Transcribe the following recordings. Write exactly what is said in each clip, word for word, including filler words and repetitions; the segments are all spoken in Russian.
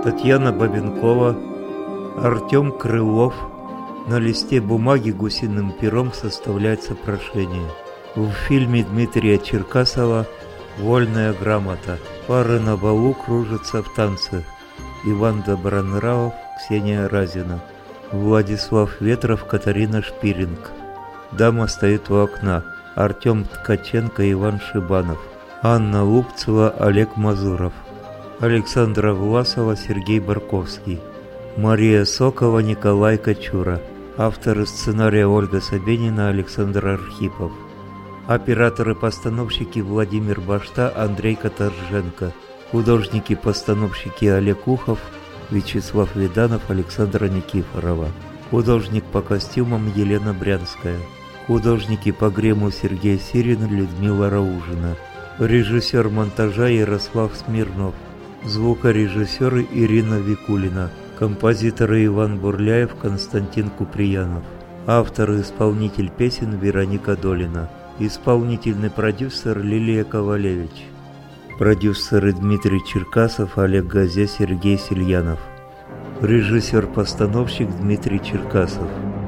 Татьяна Бабенкова, Артем Крылов. На листе бумаги гусиным пером составляется прошение. В фильме Дмитрия Черкасова «Вольная грамота». Пары на балу кружатся в танце. Иван Добронравов, Ксения Разина. Владислав Ветров, Катарина Шпиринг. Дама стоит у окна. Артем Ткаченко, Иван Шибанов. Анна Лупцева, Олег Мазуров. Александра Власова, Сергей Барковский. Мария Сокова, Николай Кочура. Авторы сценария Ольга Собенина, Александр Архипов. Операторы-постановщики Владимир Башта, Андрей Каторженко. Художники-постановщики Олег Ухов, Вячеслав Виданов, Александра Никифорова. Художник по костюмам Елена Брянская. Художники по гриму Сергей Сирин, Людмила Раужина. Режиссер монтажа Ярослав Смирнов. Звукорежиссеры Ирина Викулина. Композиторы Иван Бурляев, Константин Куприянов. Автор и исполнитель песен Вероника Долина. Исполнительный продюсер Лилия Ковалевич. Продюсеры Дмитрий Черкасов, Олег Газе, Сергей Сельянов. Режиссер-постановщик Дмитрий Черкасов.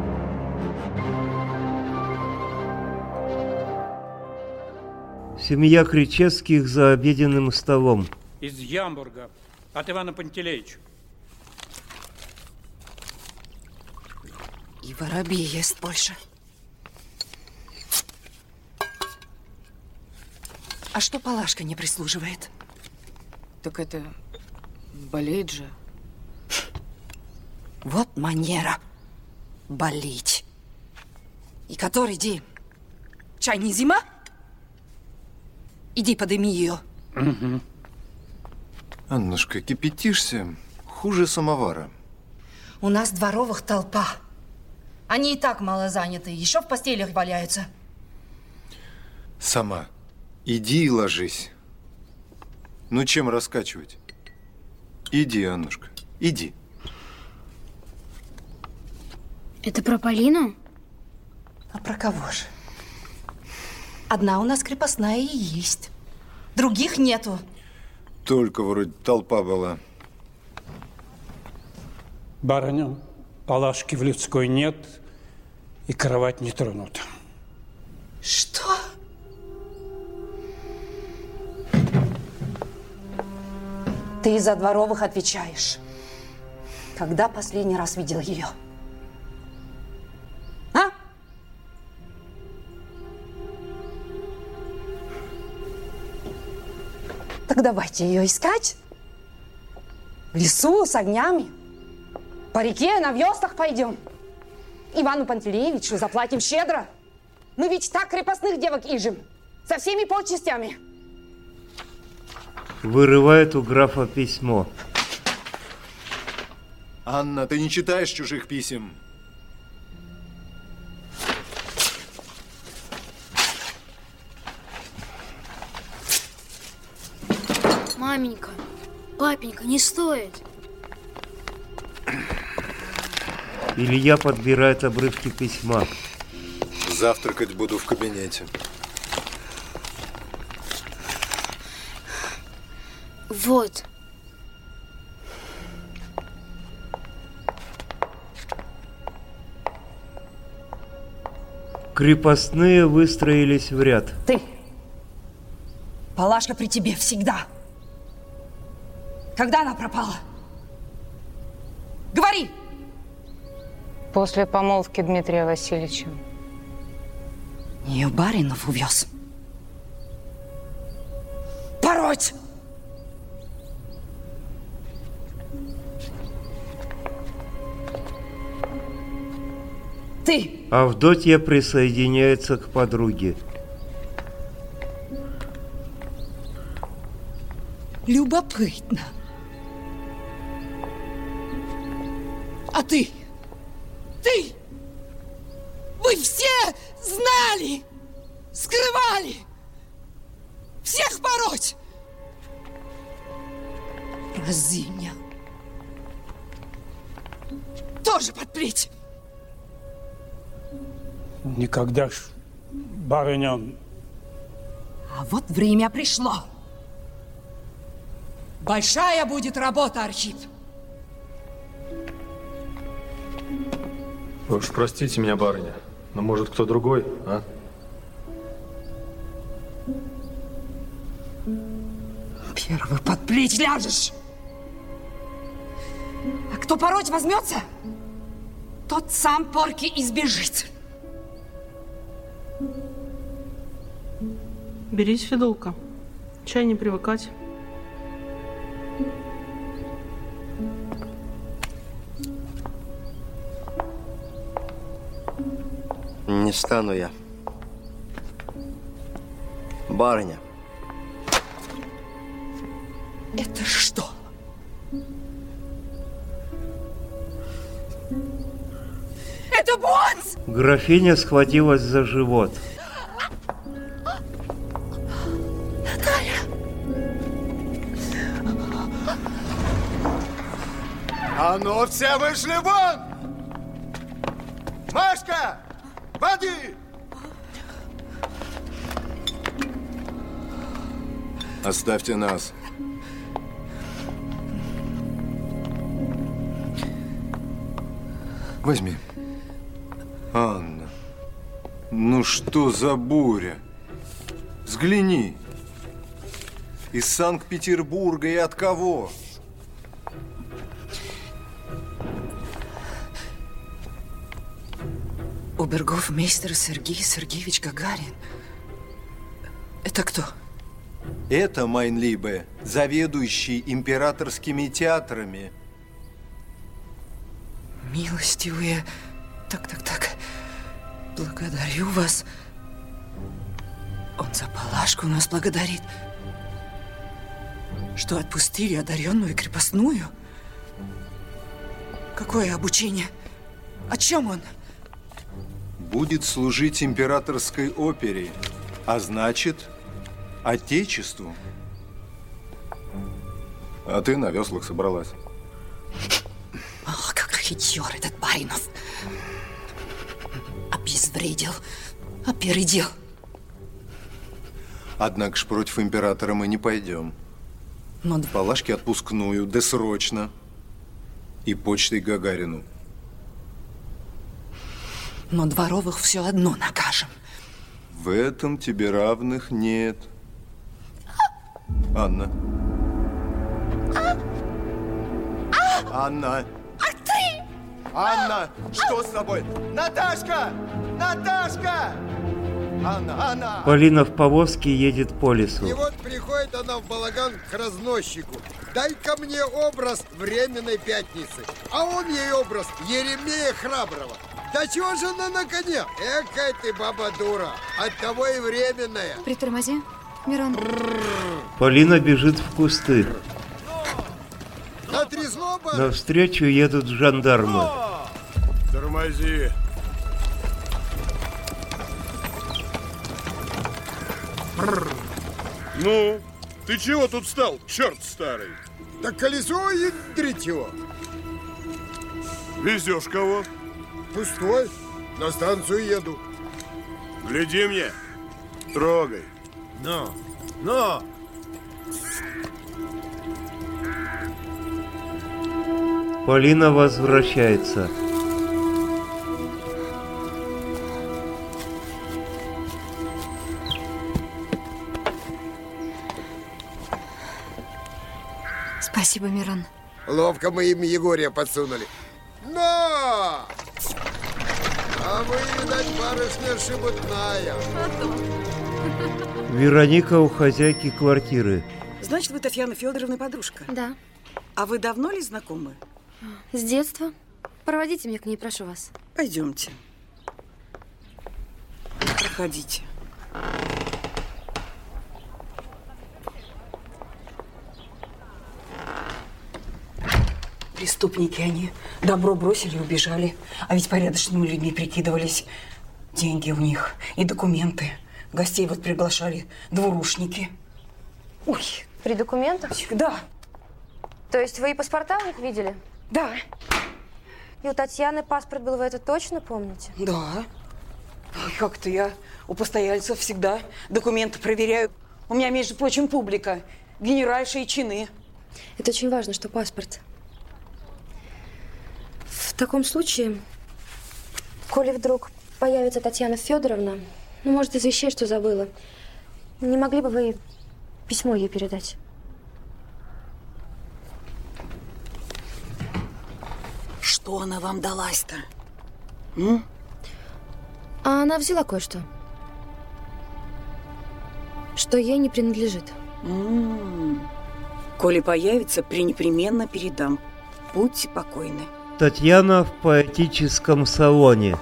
Семья Кричевских за обеденным столом. Из Ямбурга. От Ивана Пантелеича. И воробей ест больше. А что Палашка не прислуживает? Так это болеет же. Вот манера болеть. И который день? Чай не зима? Иди подыми ее. Угу. Аннушка, кипятишься хуже самовара. У нас дворовых толпа. Они и так мало заняты, еще в постелях валяются. Сама иди и ложись. Ну чем раскачивать? Иди, Аннушка, иди. Это про Полину? А про кого же? Одна у нас крепостная и есть. Других нету. Только вроде толпа была. Барыня, Палашки в людской нет, и кровать не тронута. Что? Ты из-за дворовых отвечаешь. Когда последний раз видел ее? А? Так давайте ее искать. В лесу с огнями. По реке на веслах пойдем. Ивану Пантелеевичу заплатим щедро. Мы ведь так крепостных девок ижем. Со всеми почестями. Вырывает у графа письмо. Анна, ты не читаешь чужих писем. Маменька, папенька, не стоит. Илья подбирает обрывки письма. Завтракать буду в кабинете. Вот. Крепостные выстроились в ряд. Ты. Палашка при тебе всегда. Когда она пропала? Говори! После помолвки Дмитрия Васильевича. Ее Баринов увез. Пороть! Ты! Авдотья присоединяется к подруге. Любопытно. А ты? Ты? Вы все знали, скрывали, всех пороть. Разыня. Тоже подпреть. Никогда ж, барыня... А вот время пришло. Большая будет работа, Архип. Вы уж простите меня, барыня, но может кто другой, а? Первый под плечи ляжешь. А кто пороть возьмется, тот сам порки избежит. Берись, Федулка. Чай не привыкать. Не стану я. Барыня. Это что? Это бонс! Графиня схватилась за живот. Наталья! А ну все вышли вон! Машка! Води! Оставьте нас. Возьми. Анна, ну что за буря? Взгляни. Из Санкт-Петербурга и от кого? Обергофмейстер Сергей Сергеевич Гагарин. Это кто? Это, майн либе, заведующий императорскими театрами. Милостивые. Так, так, так. Благодарю вас. Он за Палашку нас благодарит. Что отпустили одаренную и крепостную? Какое обучение? О чем он? Будет служить императорской опере, а значит, отечеству. А ты на веслах собралась. Ах, как хитер этот Баринов. Обезвредил, опередил. Однако ж против императора мы не пойдем. Но... Палашке отпускную, да срочно. И почтой Гагарину. Но Дворовых все одно накажем. В этом тебе равных нет. Анна. Анна. А ты? Анна, что с тобой? Наташка! Наташка! Анна, Анна! Полина в повозке едет по лесу. И вот приходит она в балаган к разносчику. Дай-ка мне образ временной пятницы. А он ей образ Еремея Храброго. Да чего же она на коне? Экая ты баба дура. Оттого и временная. Притормози, Мирон. Полина бежит в кусты. Натрясло бы? Навстречу едут жандармы. Тормози. Ну, ты чего тут стал, черт старый? Так колесо ядрить его. Везешь кого? Пустой. На станцию еду. Гляди мне. Трогай. Но, но. Полина возвращается. Спасибо, Мирон. Ловко мы им Егория подсунули. Но! А вы, видать, барышня шебутная. Вероника у хозяйки квартиры. Значит, вы Татьяна Федоровна подружка? Да. А вы давно ли знакомы? С детства. Проводите меня к ней, прошу вас. Пойдемте. Проходите. Преступники они. Добро бросили и убежали. А ведь порядочными людьми прикидывались. Деньги у них и документы. Гостей вот приглашали двурушники. Ой. При документах? Да. То есть вы и паспорта у них видели? Да. И у Татьяны паспорт был, вы это точно помните? Да. Как-то я у постояльцев всегда документы проверяю. У меня, между прочим, публика. Генеральши и чины. Это очень важно, что паспорт. В таком случае Коли вдруг появится Татьяна Федоровна, ну, может, из вещей, что забыла, не могли бы вы письмо ей передать? Что она вам далась-то? А она взяла кое-что, что ей не принадлежит. М-м-м. Коли появится, пренепременно передам. Будьте покойны. Татьяна в поэтическом салоне.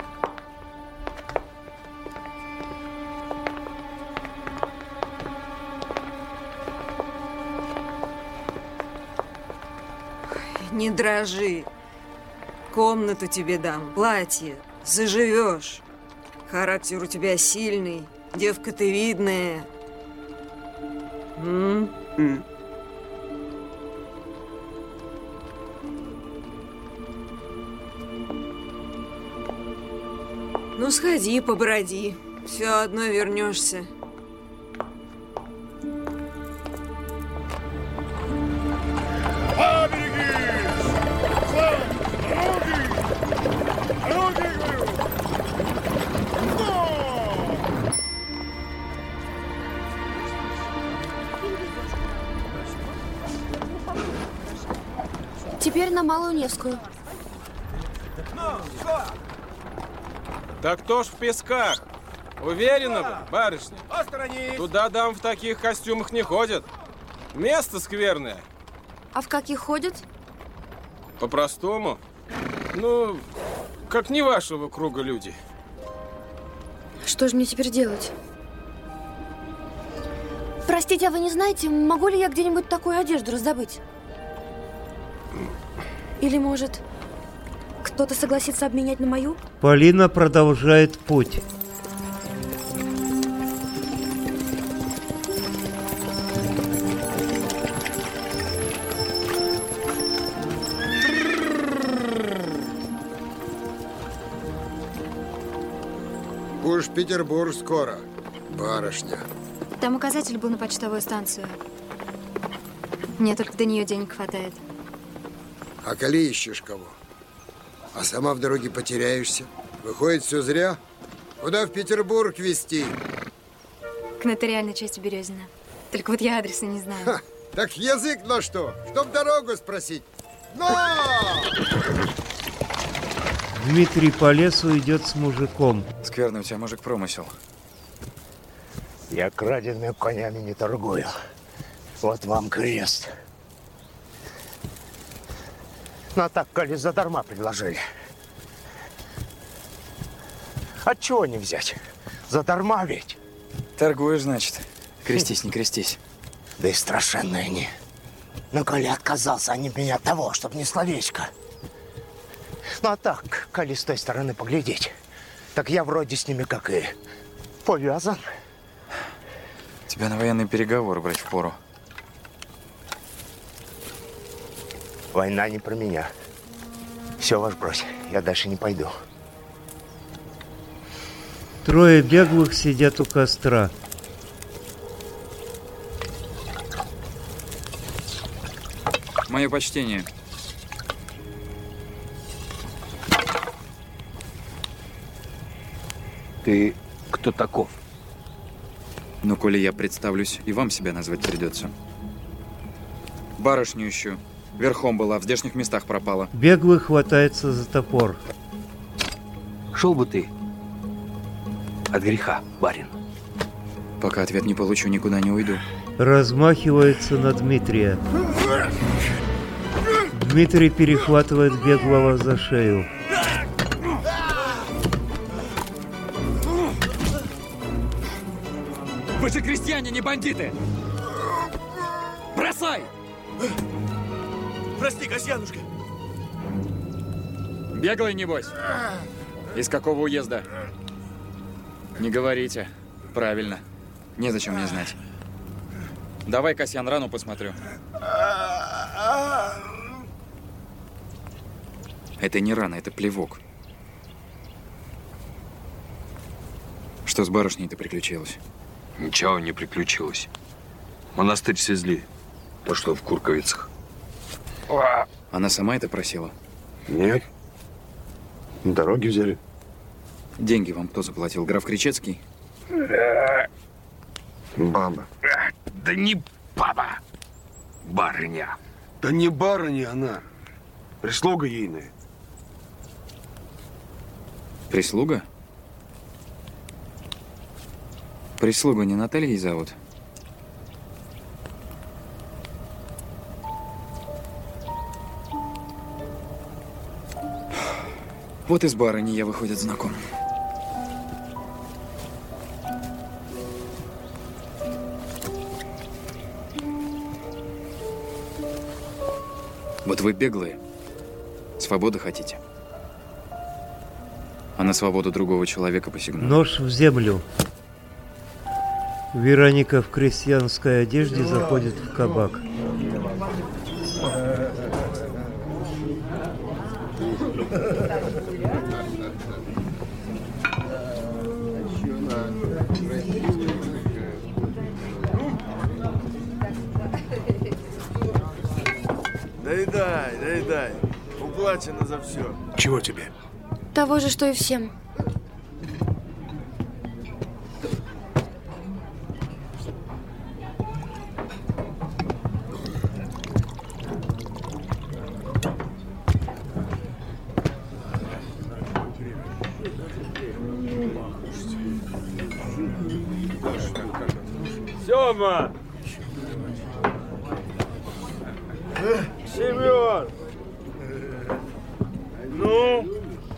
Не дрожи. Комнату тебе дам, платье. Заживешь. Характер у тебя сильный. Девка ты видная. М-м. Ну, сходи, поброди. Все одно вернешься. Теперь на Малую Невскую. Да кто ж в Песках? Уверена вы, барышня? Туда дам в таких костюмах не ходят. Место скверное. А в каких ходят? По-простому. Ну, как не вашего круга люди. Что же мне теперь делать? Простите, а вы не знаете, могу ли я где-нибудь такую одежду раздобыть? Или, может, кто-то согласится обменять на мою? Полина продолжает путь. Уж Петербург скоро, барышня. Там указатель был на почтовую станцию. Мне только до нее денег хватает. А коли ищешь кого? А сама в дороге потеряешься. Выходит, все зря. Куда в Петербург везти? К нотариальной части Березина. Только вот я адреса не знаю. Ха, так язык на что? Чтоб дорогу спросить. Но! Дмитрий по лесу идет с мужиком. Скверный у тебя, мужик, промысел. Я краденными конями не торгую. Вот вам крест. Ну, а так, коли задарма предложили. Отчего не взять? Задарма ведь. Торгуешь, значит. Крестись, не крестись. Да и страшенные они. Но коли отказался они меня от того, чтобы не словечко. Ну, а так, коли с той стороны поглядеть, так я вроде с ними как и повязан. Тебя на военные переговоры брать впору. Война не про меня. Все, ваш брось, я дальше не пойду. Трое беглых сидят у костра. Мое почтение. Ты кто таков? Ну, коли я представлюсь, и вам себя назвать придется. Барышню ищу. Верхом была, в здешних местах пропала. Беглый хватается за топор. Шел бы ты от греха, барин. Пока ответ не получу, никуда не уйду. Размахивается на Дмитрия. Дмитрий перехватывает беглого за шею. Вы же крестьяне, не бандиты! Бросай! Прости, Касьянушка. Беглый, небось? Из какого уезда? Не говорите. Правильно. Незачем мне знать. Давай, Касьян, рану посмотрю. Это не рана, это плевок. Что с барышней-то приключилось? Ничего не приключилось. Монастырь свезли. То, что в Курковицах. Она сама это просила? Нет. На дороге взяли. Деньги вам кто заплатил? Граф Кричецкий? Баба. Да не баба, барыня. Да не барыня она, прислуга ейная. Прислуга? Прислугу не Натальей зовут? Вот и с барыней я, выходит, знаком. Вот вы беглые. Свободы хотите. А на свободу другого человека посягнули. Нож в землю. Вероника в крестьянской одежде заходит в кабак. Доедай, доедай. Уплачено за все. Чего тебе? Того же, что и всем. Сёма! Семён! Ну?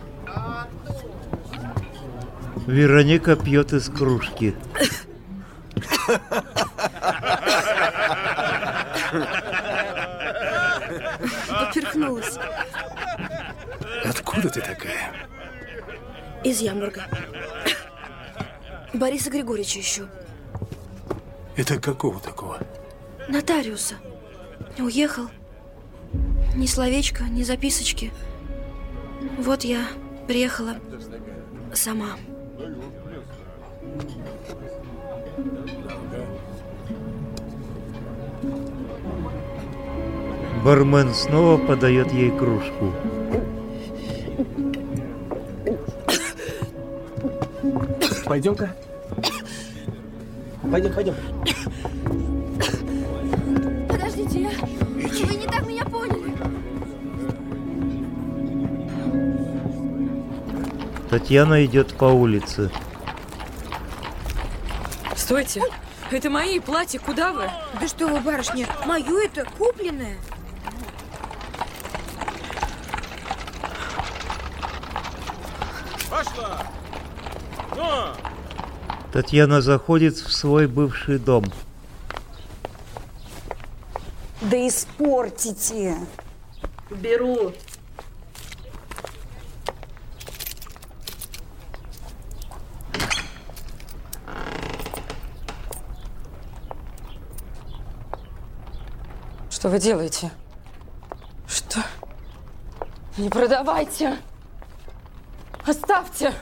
Вероника пьет из кружки. Поперхнулась. Откуда ты такая? Из Ямбурга. Бориса Григорьевича ищу. Это какого такого? Нотариуса. Уехал. Ни словечка, ни записочки. Вот я приехала сама. Бармен снова подает ей кружку. Пойдем-ка. Пойдем, пойдем. Подождите, я... вы не так меня поняли. Татьяна идет по улице. Стойте, это мои платья, куда вы? Да что вы, барышня, мое это купленное. Пошла! Ну! Татьяна заходит в свой бывший дом. Да испортите. Беру. Что вы делаете? Что? Не продавайте! Оставьте!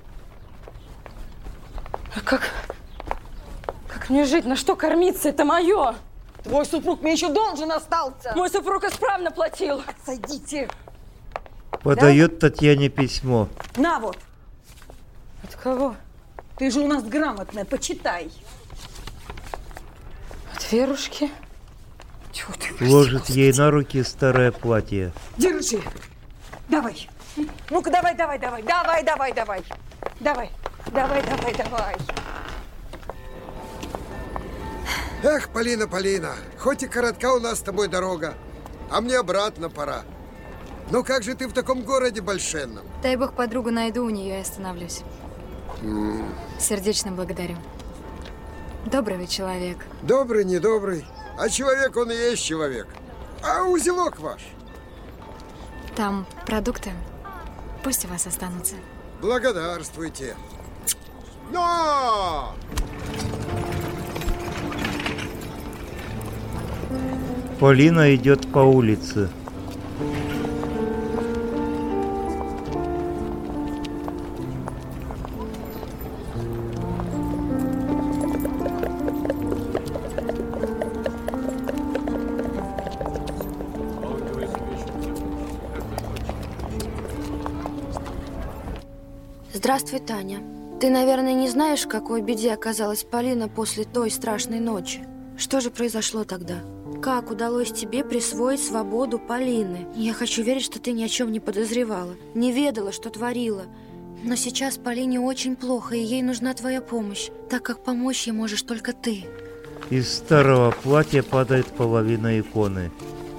А как... Как мне жить? На что кормиться? Это мое! Твой супруг мне еще должен остался! Мой супруг исправно платил! Сойдите! Подает да? Татьяне письмо. На вот! От кого? Ты же у нас грамотная, почитай. От Верушки? Тьфу ты, Ложит ей на руки старое платье. Держи. Давай. Ну-ка, давай, давай, давай. Давай, давай, давай. Давай, давай, давай, давай. Эх, Полина, Полина, хоть и коротка у нас с тобой дорога, а мне обратно пора. Ну как же ты в таком городе большенном? Дай бог подругу найду у нее и остановлюсь. Mm. Сердечно благодарю. Добрый вы человек. Добрый, недобрый. А человек он и есть человек. А узелок ваш? Там продукты. Пусть у вас останутся. Благодарствуйте. Но! Полина идет по улице. Здравствуй, Таня. Ты, наверное, не знаешь, в какой беде оказалась Полина после той страшной ночи. Что же произошло тогда? Как удалось тебе присвоить свободу Полины? Я хочу верить, что ты ни о чем не подозревала, не ведала, что творила. Но сейчас Полине очень плохо, и ей нужна твоя помощь, так как помочь ей можешь только ты. Из старого платья падает половина иконы.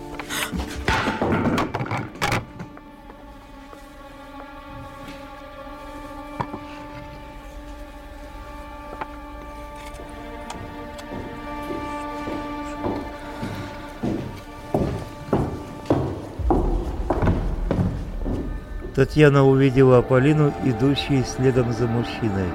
Татьяна увидела Полину, идущей следом за мужчиной.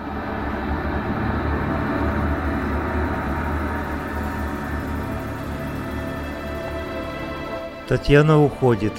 Татьяна уходит.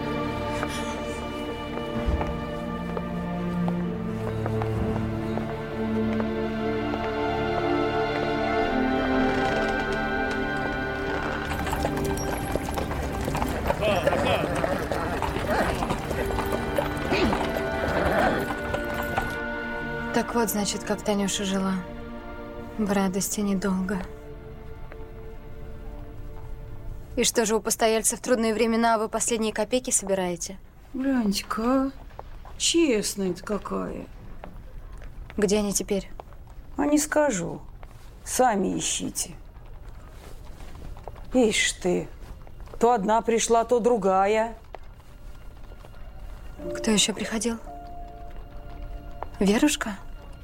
Так вот, значит, как Танюша жила. В радости недолго. И что же, у постояльцев в трудные времена вы последние копейки собираете? Гляньте-ка, а? Честная-то какая. Где они теперь? А не скажу. Сами ищите. Ишь ты, то одна пришла, то другая. Кто еще приходил? Верушка?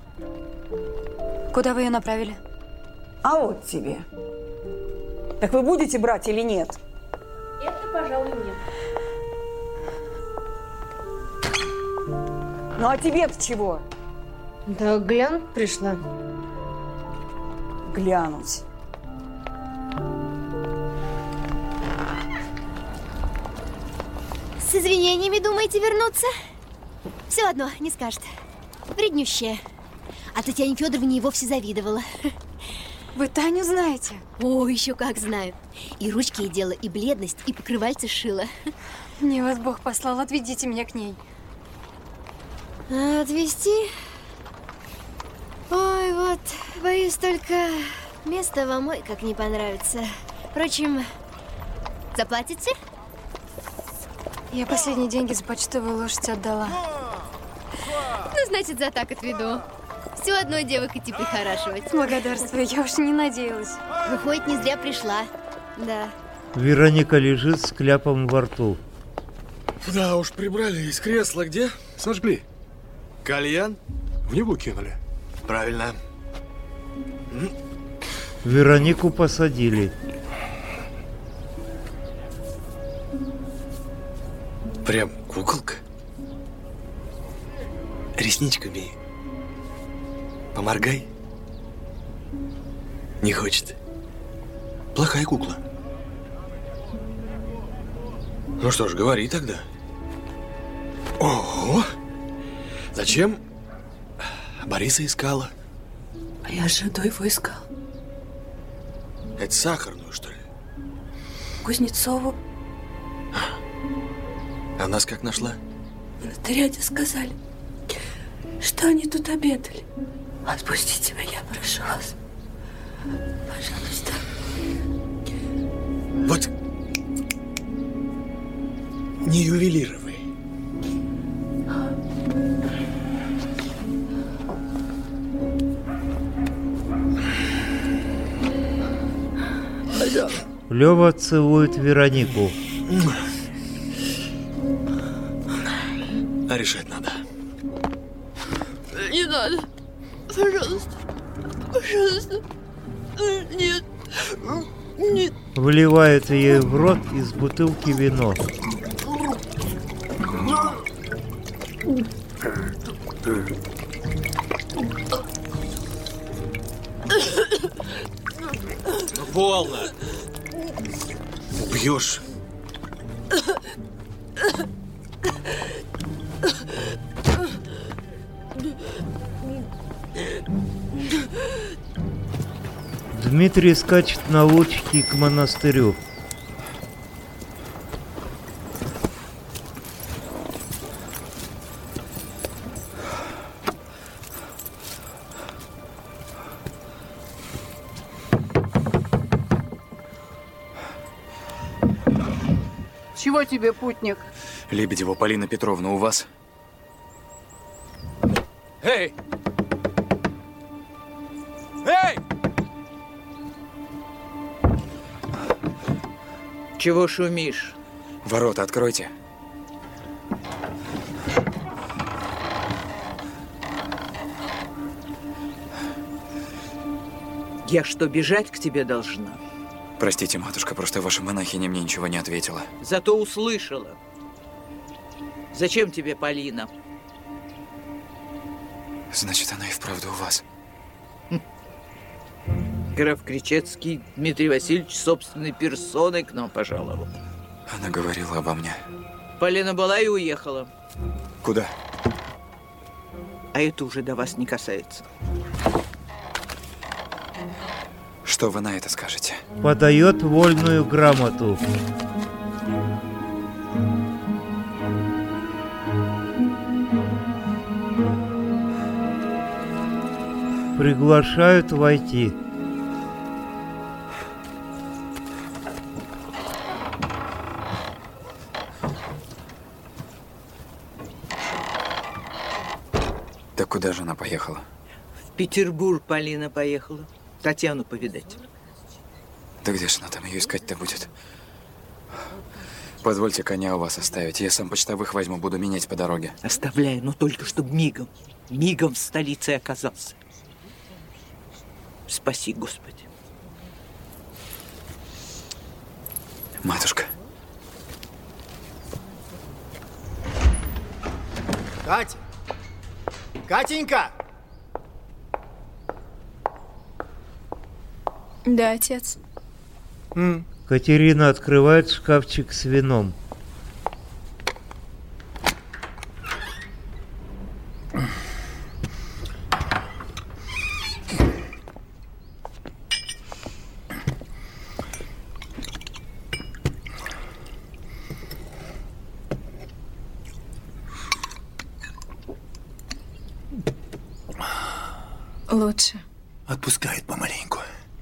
Куда вы ее направили? А вот тебе. Так вы будете брать или нет? Это, пожалуй, нет. Ну а тебе-то чего? Да глянуть пришла. Глянуть. С извинениями думаете вернуться? Все одно не скажет. Вреднющая. А Татьяне Федоровне и вовсе завидовала. Вы Таню знаете? О, еще как знаю. И ручки ей делала, и бледность, и покрывальце шила. Мне вас Бог послал, отведите меня к ней. А отвезти? Ой, вот, боюсь, только место вам ой как не понравится. Впрочем, заплатите? Я последние деньги за почтовую лошадь отдала. Ну, значит, за так отведу. Все одно девок идти прихорашивать. Благодарствую, я уж не надеялась. Выходит, не зря пришла. Да. Вероника лежит с кляпом во рту. Да уж, прибрали из кресла. Где? Сожгли. Кальян? В него кинули. Правильно. Веронику посадили. Прям куколка. Ресничками поморгай. Не хочет. Плохая кукла. Ну что ж, говори тогда. Ого! Зачем Бориса искала? А я же до его искал. Это сахарную, что ли? Кузнецову. А нас как нашла? В нотариате сказали, что они тут обедали. Отпустите меня, прошу вас. Пожалуйста. Вот не ювелировай. Лёва целует Веронику. А решать надо. Не надо. Пожалуйста. Пожалуйста. Нет. Нет. Вливает ей в рот из бутылки вино. Полно. Убьешь. Дмитрий скачет на лодке к монастырю. Чего тебе, путник? Лебедева Полина Петровна у вас? Эй! Эй! Чего шумишь? Ворота откройте. Я что, бежать к тебе должна? Простите, матушка, просто ваша монахиня мне ничего не ответила. Зато услышала. Зачем тебе Полина? Значит, она и вправду у вас. Граф Кричевский Дмитрий Васильевич собственной персоной к нам пожаловал. Она говорила обо мне. Полина была и уехала. Куда? А это уже до вас не касается. Что вы на это скажете? Подает вольную грамоту. Приглашают войти. Так куда же она поехала? В Петербург Полина поехала. Татьяну повидать. Да где же она там ее искать-то будет? Позвольте коня у вас оставить. Я сам почтовых возьму, буду менять по дороге. Оставляю, но только чтобы мигом. Мигом в столице оказался. Спаси, Господи. Матушка. Катя! Катенька! Да, отец. М. Катерина открывает шкафчик с вином. Лучше. Отпускает помаленьку.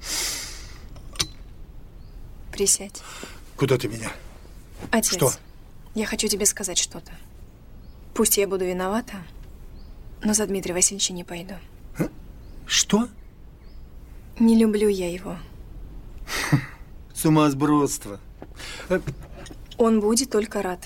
Присядь. Куда ты меня? Отец, Что? Я хочу тебе сказать что-то. Пусть я буду виновата, но за Дмитрия Васильевича не пойду. Что? Не люблю я его. Сумасбродство. Он будет только рад.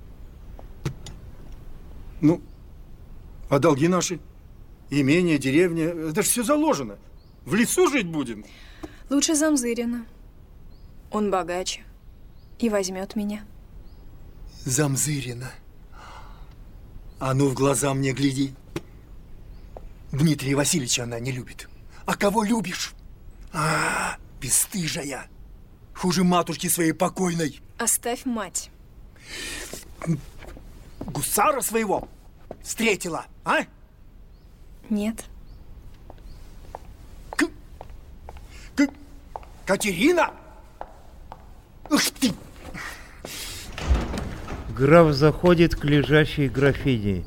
Ну, а долги наши? Имение, деревня, это же все заложено. В лесу жить будем. Лучше Замзырина. Он богаче и возьмет меня. Замзырина. А ну в глаза мне гляди. Дмитрия Васильевича она не любит. А кого любишь? А, бесстыжая. Хуже матушки своей покойной. Оставь мать. Гусара своего встретила, а? Нет. К... К... Катерина? Ух ты! Граф заходит к лежащей графине.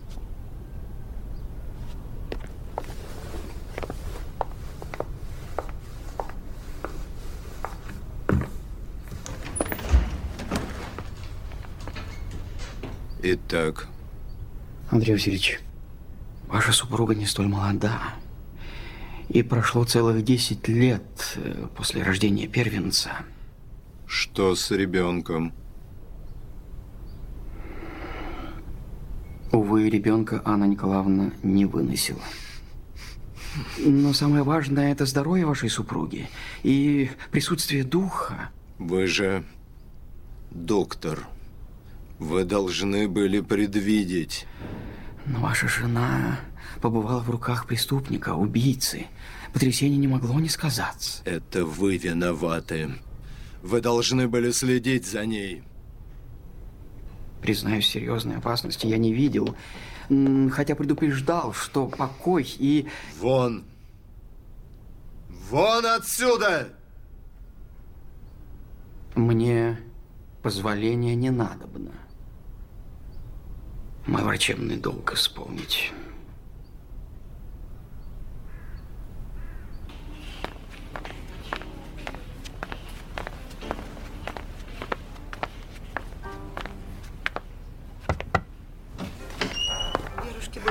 Итак. Андрей Васильевич, ваша супруга не столь молода. И прошло целых десять лет после рождения первенца. Что с ребенком? Увы, ребенка Анна Николаевна не выносила. Но самое важное – это здоровье вашей супруги и присутствие духа. Вы же доктор. Вы должны были предвидеть. Но ваша жена побывала в руках преступника, убийцы. Потрясение не могло не сказаться. Это вы виноваты. Вы должны были следить за ней. Признаюсь, серьезной опасности я не видел, хотя предупреждал, что покой и... Вон! Вон отсюда! Мне позволения не надобно. Мой врачебный долг исполнить.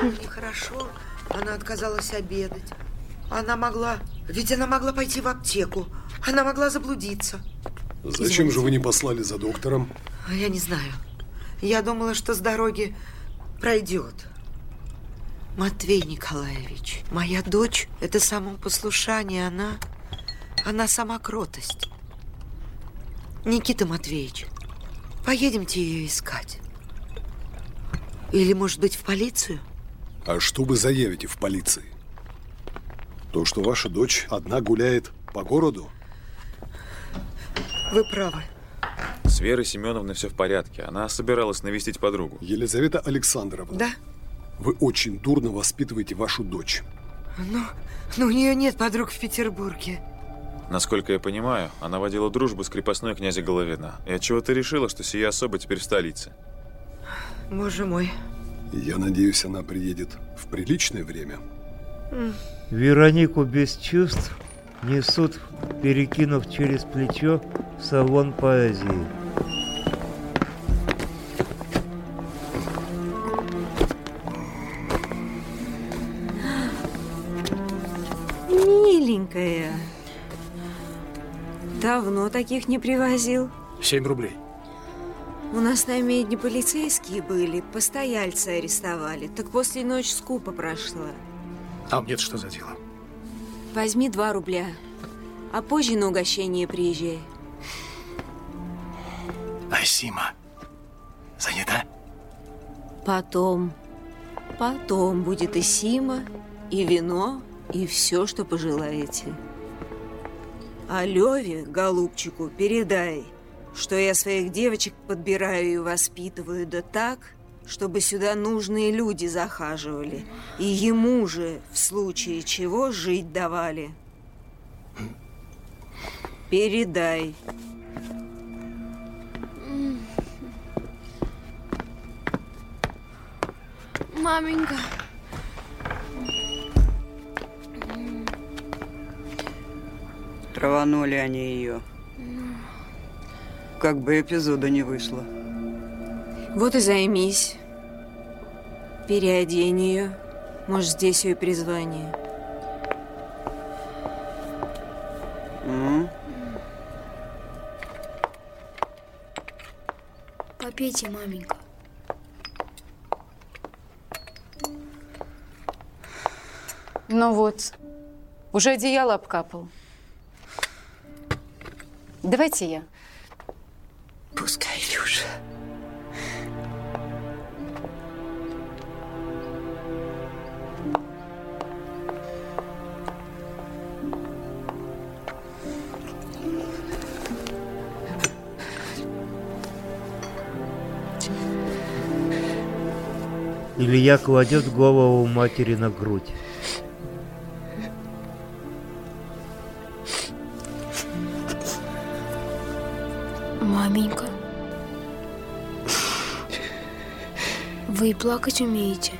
Нехорошо. Она отказалась обедать. Она могла... Ведь она могла пойти в аптеку. Она могла заблудиться. Зачем Извините. же вы не послали за доктором? Я не знаю. Я думала, что с дороги пройдет. Матвей Николаевич, моя дочь – это самопослушание. Она... Она сама кротость. Никита Матвеевич, поедемте ее искать. Или, может быть, в полицию? А что вы заявите в полиции? То, что ваша дочь одна гуляет по городу? Вы правы. С Верой Семеновной все в порядке. Она собиралась навестить подругу. Елизавета Александровна. Да? Вы очень дурно воспитываете вашу дочь. Ну, ну, у нее нет подруг в Петербурге. Насколько я понимаю, она водила дружбу с крепостной князя Головина. И отчего-то решила, что сия особа теперь в столице. Боже мой. Я надеюсь, она приедет в приличное время. Веронику без чувств несут, перекинув через плечо, в салон поэзии. Миленькая. Давно таких не привозил. Семь рублей. У нас на медне полицейские были, постояльца арестовали. Так после ночи скупо прошла. А мне-то что за дело? Возьми два рубля, а позже на угощение приезжай. А Сима занята? Потом, потом будет и Сима, и вино, и все, что пожелаете. А Леве, голубчику, передай, что я своих девочек подбираю и воспитываю, да так, чтобы сюда нужные люди захаживали, и ему же, в случае чего, жить давали. Передай. Маменька. Траванули они ее. Как бы эпизода не вышло. Вот и займись. Переодень ее. Может, здесь ее призвание. М? Попейте, маменька. Ну вот, уже одеяло обкапал. Давайте я. Пускай, Илюша. Илья кладет голову матери на грудь. Маменька, вы и плакать умеете.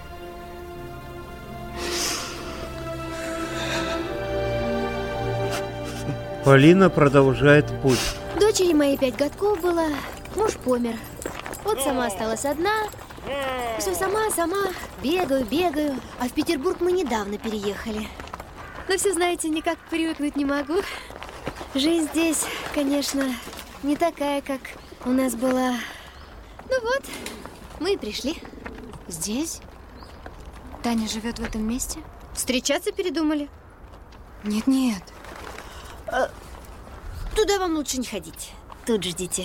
Полина продолжает путь. Дочери моей пять годков было, муж помер. Вот сама осталась одна. Все сама, сама, бегаю, бегаю. А в Петербург мы недавно переехали. Но все, знаете, никак привыкнуть не могу. Жизнь здесь, конечно, не такая, как у нас была. Ну вот, мы и пришли. Здесь? Таня живет в этом месте? Встречаться передумали? Нет-нет. А, туда вам лучше не ходить. Тут ждите.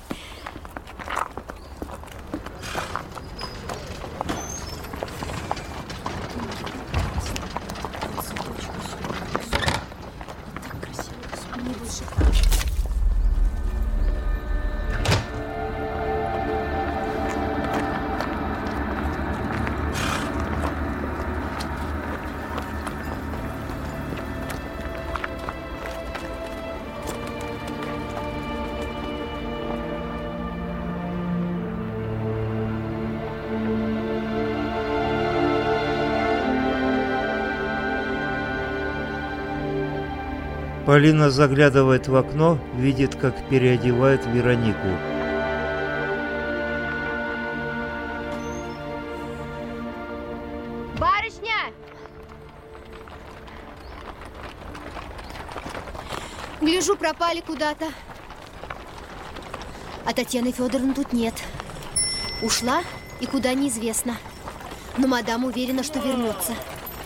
Полина заглядывает в окно, видит, как переодевают Веронику. Гляжу, пропали куда-то. А Татьяны Федоровны тут нет. Ушла и куда неизвестно. Но мадам уверена, что вернется.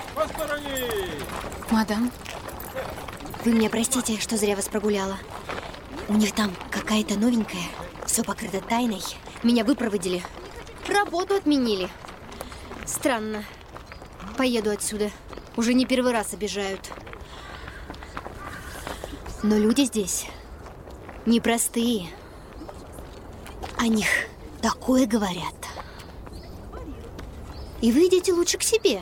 Мадам? Вы меня простите, что зря вас прогуляла. У них там какая-то новенькая. Все покрыто тайной. Меня выпроводили. Работу отменили. Странно. Поеду отсюда. Уже не первый раз обижают. Но люди здесь непростые. О них такое говорят. И вы идите лучше к себе.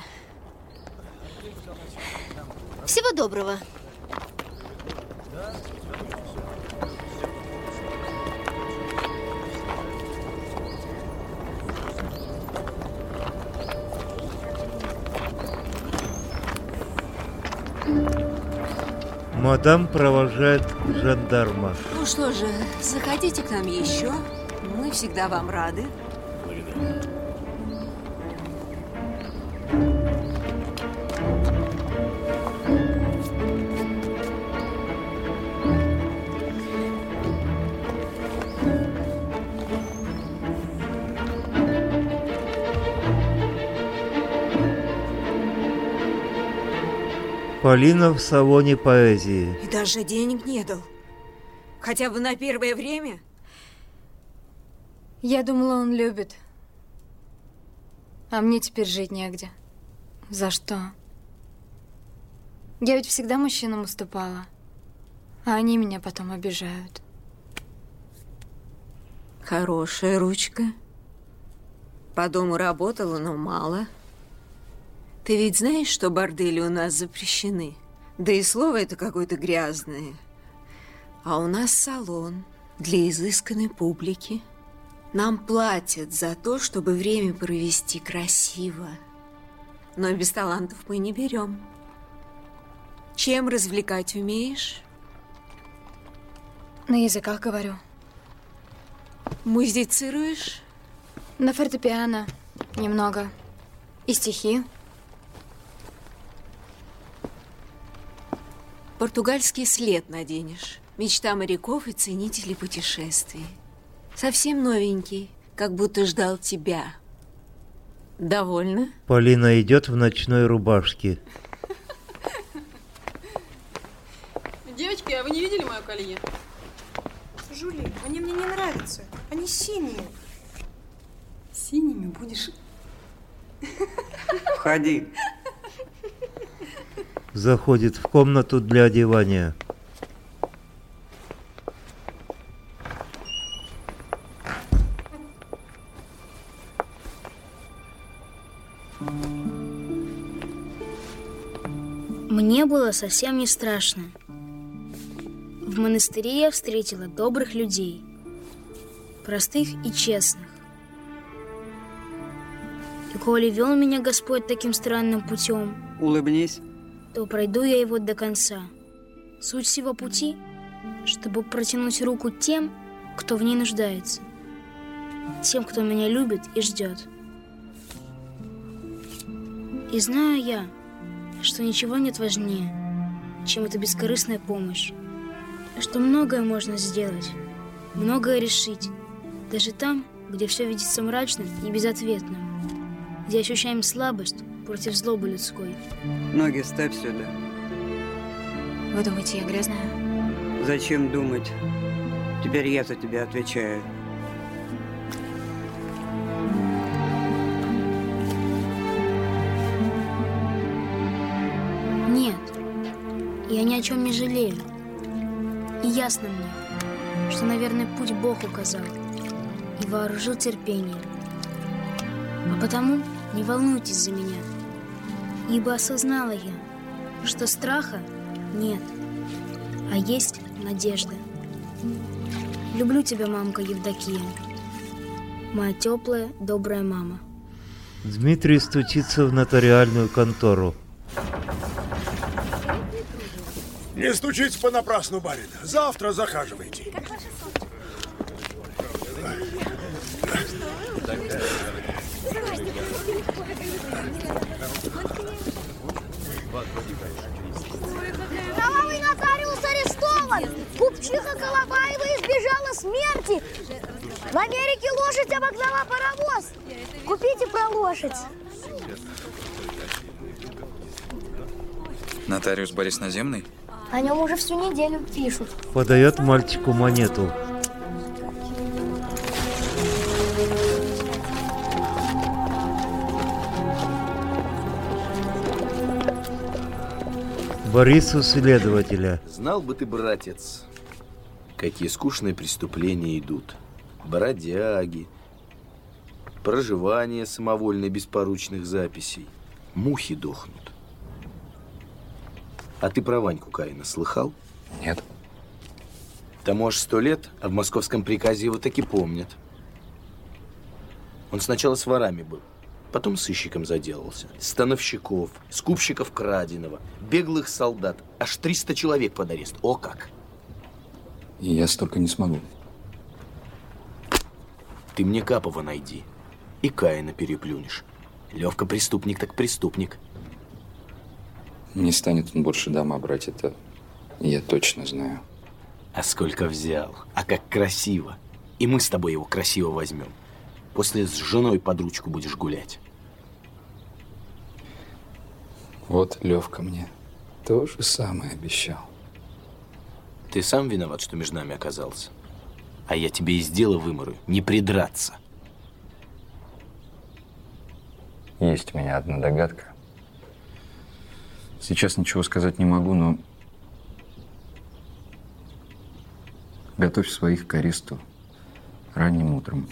Всего доброго. Мадам провожает жандарма. Ну что же, заходите к нам еще. Мы всегда вам рады. Полина в салоне поэзии. И даже денег не дал. Хотя бы на первое время. Я думала, он любит. А мне теперь жить негде. За что? Я ведь всегда мужчинам уступала. А они меня потом обижают. Хорошая ручка. По дому работала, но мало. Ты ведь знаешь, что бордели у нас запрещены? Да и слово это какое-то грязное. А у нас салон для изысканной публики. Нам платят за то, чтобы время провести красиво. Но без талантов мы не берем. Чем развлекать умеешь? На языках говорю. Музицируешь? На фортепиано. Немного. И стихи. Португальский след наденешь. Мечта моряков и ценителей путешествий. Совсем новенький, как будто ждал тебя. Довольно? Полина идет в ночной рубашке. Девочки, а вы не видели мое колье? Жули, они мне не нравятся. Они синие. Синими будешь... Входи. Заходит в комнату для одевания. Мне было совсем не страшно. В монастыре я встретила добрых людей, простых и честных. И коли вел меня Господь таким странным путем, улыбнись, то пройду я его до конца. Суть всего пути, чтобы протянуть руку тем, кто в ней нуждается, тем, кто меня любит и ждет. И знаю я, что ничего нет важнее, чем эта бескорыстная помощь, что многое можно сделать, многое решить, даже там, где все видится мрачным и безответным, где ощущаем слабость против злобы людской. Ноги ставь сюда. Вы думаете, я грязная? Зачем думать? Теперь я за тебя отвечаю. Нет, я ни о чем не жалею. И ясно мне, что, наверное, путь Бог указал и вооружил терпением. А потому не волнуйтесь за меня, ибо осознала я, что страха нет, а есть надежда. Люблю тебя, мамка Евдокия, моя теплая, добрая мама. Дмитрий стучится в нотариальную контору. Не стучите понапрасну, барин. Завтра захаживайте. Кровавый нотариус арестован! Голубчиха Колобаева избежала смерти. В Америке лошадь обогнала паровоз. Купите про лошадь. Нотариус Борис Наземный? О нем уже всю неделю пишут. Подает мальчику монету. Борису следователя. Знал бы ты, братец, какие скучные преступления идут. Бродяги, проживание самовольно без поручных записей. Мухи дохнут. А ты про Ваньку Каина слыхал? Нет. Тому аж сто лет, а в московском приказе его таки помнят. Он сначала с ворами был, потом сыщиком заделался. Становщиков, скупщиков краденого, беглых солдат. Аж триста человек под арест. О как! И я столько не смогу. Ты мне Капова найди. И Каина переплюнешь. Левка преступник так преступник. Не станет он больше дома брать, это я точно знаю. А сколько взял? А как красиво. И мы с тобой его красиво возьмем. После с женой под ручку будешь гулять. Вот Левка мне то же самое обещал. Ты сам виноват, что между нами оказался. А я тебе из дела выморю. Не придраться. Есть у меня одна догадка. Сейчас ничего сказать не могу, но готовь своих к аресту ранним утром.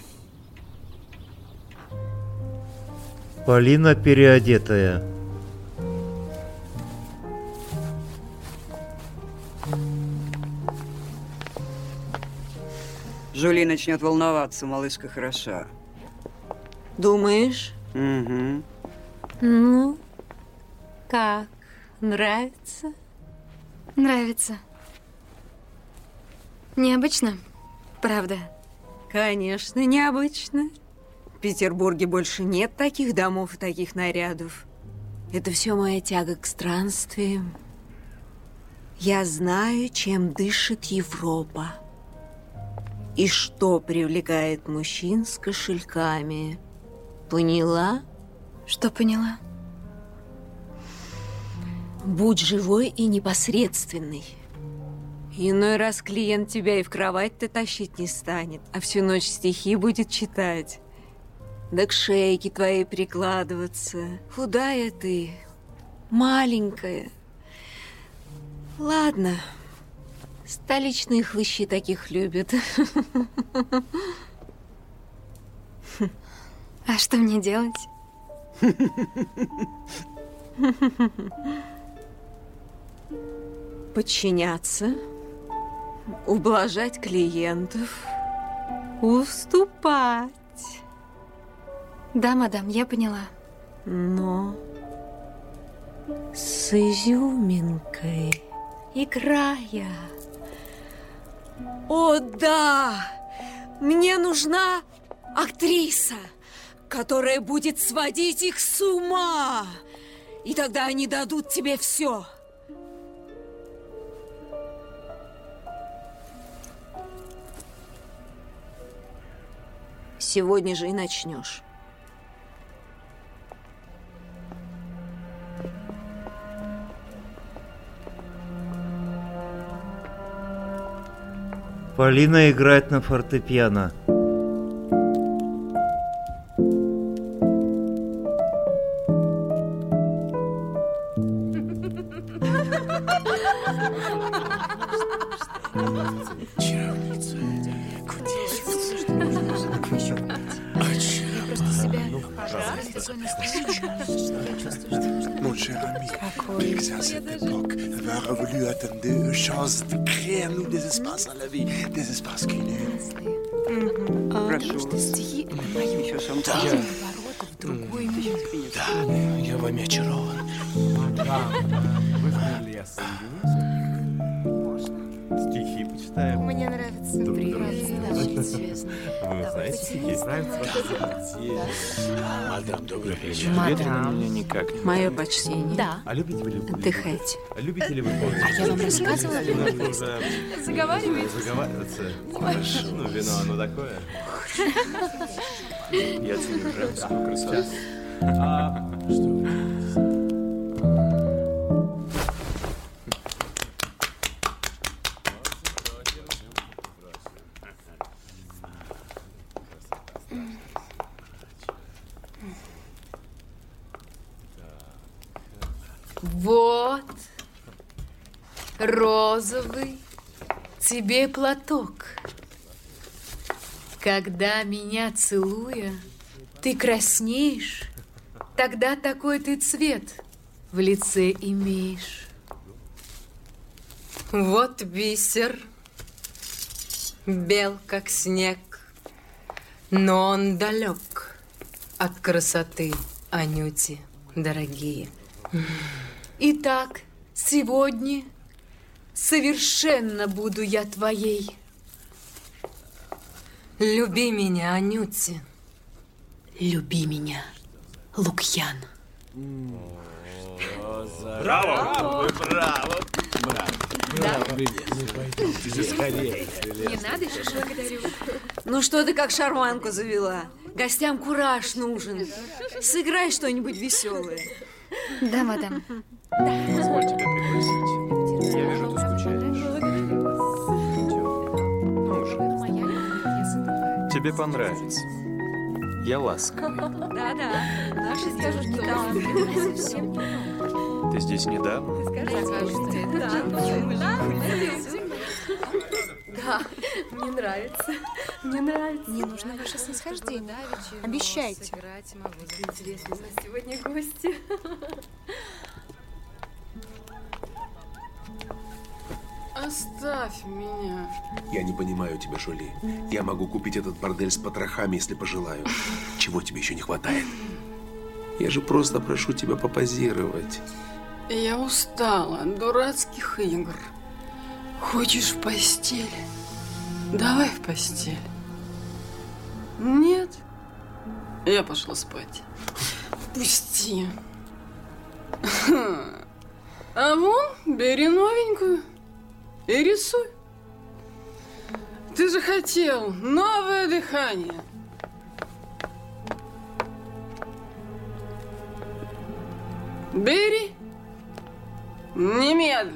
Полина переодетая. Жюли начнет волноваться, малышка хороша. Думаешь? Угу. Ну, как? Нравится? Нравится. Необычно, правда? Конечно, необычно. В Петербурге больше нет таких домов и таких нарядов. Это все моя тяга к странствиям. Я знаю, чем дышит Европа. И что привлекает мужчин с кошельками. Поняла? Что поняла? Будь живой и непосредственный. Иной раз клиент тебя и в кровать-то тащить не станет, а всю ночь стихи будет читать. Да к шейке твоей прикладываться. Худая ты, маленькая. Ладно, столичные хлыщи таких любят. А что мне делать? Подчиняться, ублажать клиентов, уступать. Да, мадам, я поняла. Но с изюминкой, играя. О, да! Мне нужна актриса, которая будет сводить их с ума. И тогда они дадут тебе все. Сегодня же и начнешь. Полина играет на фортепиано. Чаровница. Mon cher ami, Félix, à cette époque, avait révolu atteindre deux chances de créer nous des espaces à la vie, des espaces culinaires. Прошу вас. Еще шампанское. Да, я вами очарован. Стихи почитаем. Мне нравится. Прекрасно. Вы знаете стихи? Мадам, добрый вечер. Ветер на меня никак не Мое почтение. Да. А любите вы любовь? Отдыхайте. А любите ли вы любовь? А я вам рассказывала? Надо уже Заговариваетесь? заговариваться. Ну, вино, оно такое. Я ценю женскую красоту. А, что? Вот, розовый тебе платок. Когда меня целуя, ты краснеешь, тогда такой ты цвет в лице имеешь. Вот бисер, бел как снег, но он далек от красоты, Анюти, дорогие. Итак, сегодня совершенно буду я твоей. Люби меня, Анюти. Люби меня, Лукьян. Браво! Вы браво! Браво! Да? Пойдемте скорее. Не надо, еще благодарю. Ну что ты как шарманку завела? Гостям кураж нужен. Сыграй что-нибудь веселое. Да, мадам. Позволь тебя пригласить. Я вижу, ты скучаешь. Ну же. Тебе понравится. Я ласковый. Да-да, наши девушки талантливые совсем. Ты здесь недавно? Да, мне нравится. Мне нравится. Мне нужно ваше снисхождение. Обещайте. Интересно, у нас сегодня гости. Оставь меня. Я не понимаю тебя, Жюли. Я могу купить этот бордель с потрохами, если пожелаю. Чего тебе еще не хватает? Я же просто прошу тебя попозировать. Я устала от дурацких игр. Хочешь в постель? Давай в постель. Нет? Я пошла спать. Пусти. А вон, бери новенькую и рисуй. Ты же хотел новое дыхание. Бери. Немедленно.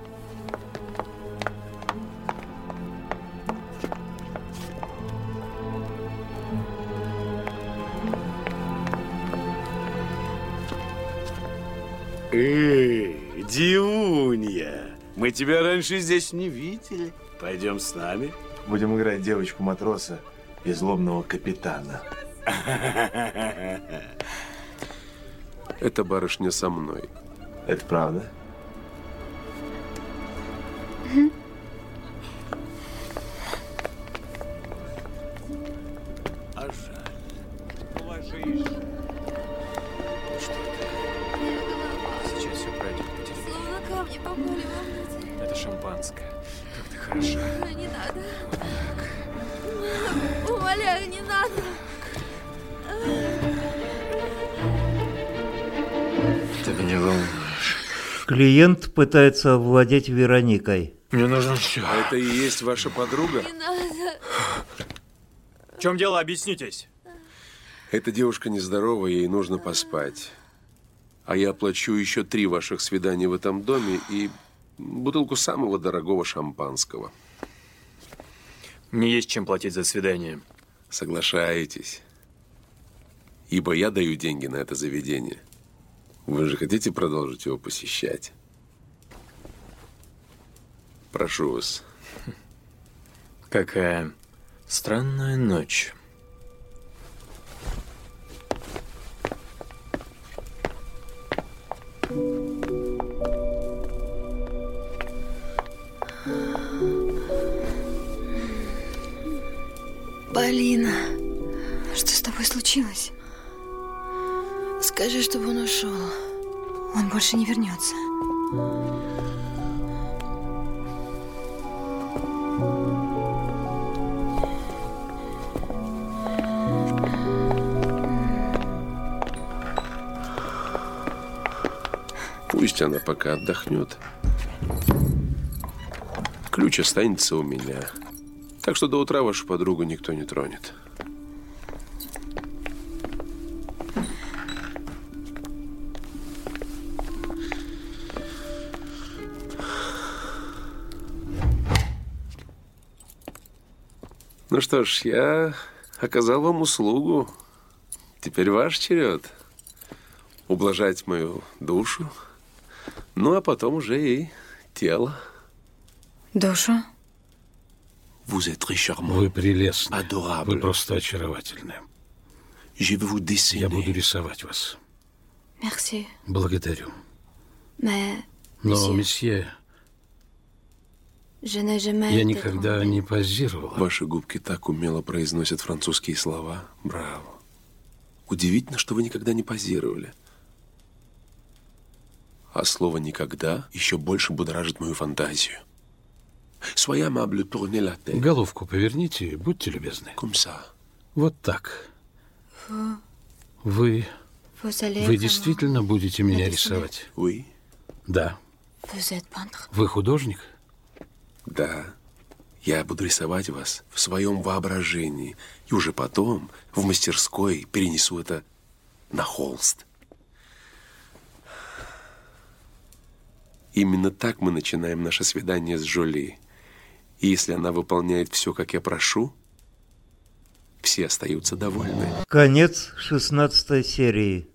Эй, Дивунья, мы тебя раньше здесь не видели. Пойдем с нами. Будем играть девочку-матроса и злобного капитана. Эта барышня со мной. Это правда? А жаль. Ложись. Что это? Сейчас все пройдет. Словно камни попали внутрь. Это шампанское. Как ты хороша. Не надо. Умоляю, не надо. Ты меня волнуешь. Клиент пытается овладеть Вероникой. Мне нужно все. А это и есть ваша подруга? Не надо. В чем дело? Объяснитесь. Эта девушка нездорова, ей нужно поспать. А я оплачу еще три ваших свидания в этом доме и бутылку самого дорогого шампанского. Не есть чем платить за свидание. Соглашаетесь? Ибо я даю деньги на это заведение. Вы же хотите продолжить его посещать? Прошу вас. Какая странная ночь. Полина, что с тобой случилось? Скажи, чтобы он ушел. Он больше не вернется. Пусть она пока отдохнет. Ключ останется у меня. Так что до утра вашу подругу никто не тронет. Ну что ж, я оказал вам услугу. Теперь ваш черед ублажать мою душу, ну а потом уже и тело. Душу? Вы прелестны. Вы просто очаровательны. Я буду рисовать вас. Merci. Благодарю. Mais, Но, monsieur, месье, je n'ai jamais я été никогда trompée. не позировала. Ваши губки так умело произносят французские слова. Браво. Удивительно, что вы никогда не позировали. А слово «никогда» еще больше будоражит мою фантазию. Soyez amable, tournez la tête. Головку поверните, будьте любезны. Comme ça. Вот так. Vous, Вы... vous allez Вы vraiment действительно будете меня me dessiner? рисовать? Oui. Да. Vous êtes peintre? Вы художник? Да. Я буду рисовать вас в своем воображении. И уже потом в мастерской перенесу это на холст. Именно так мы начинаем наше свидание с Жоли. И если она выполняет все, как я прошу, все остаются довольны. Конец шестнадцатой серии.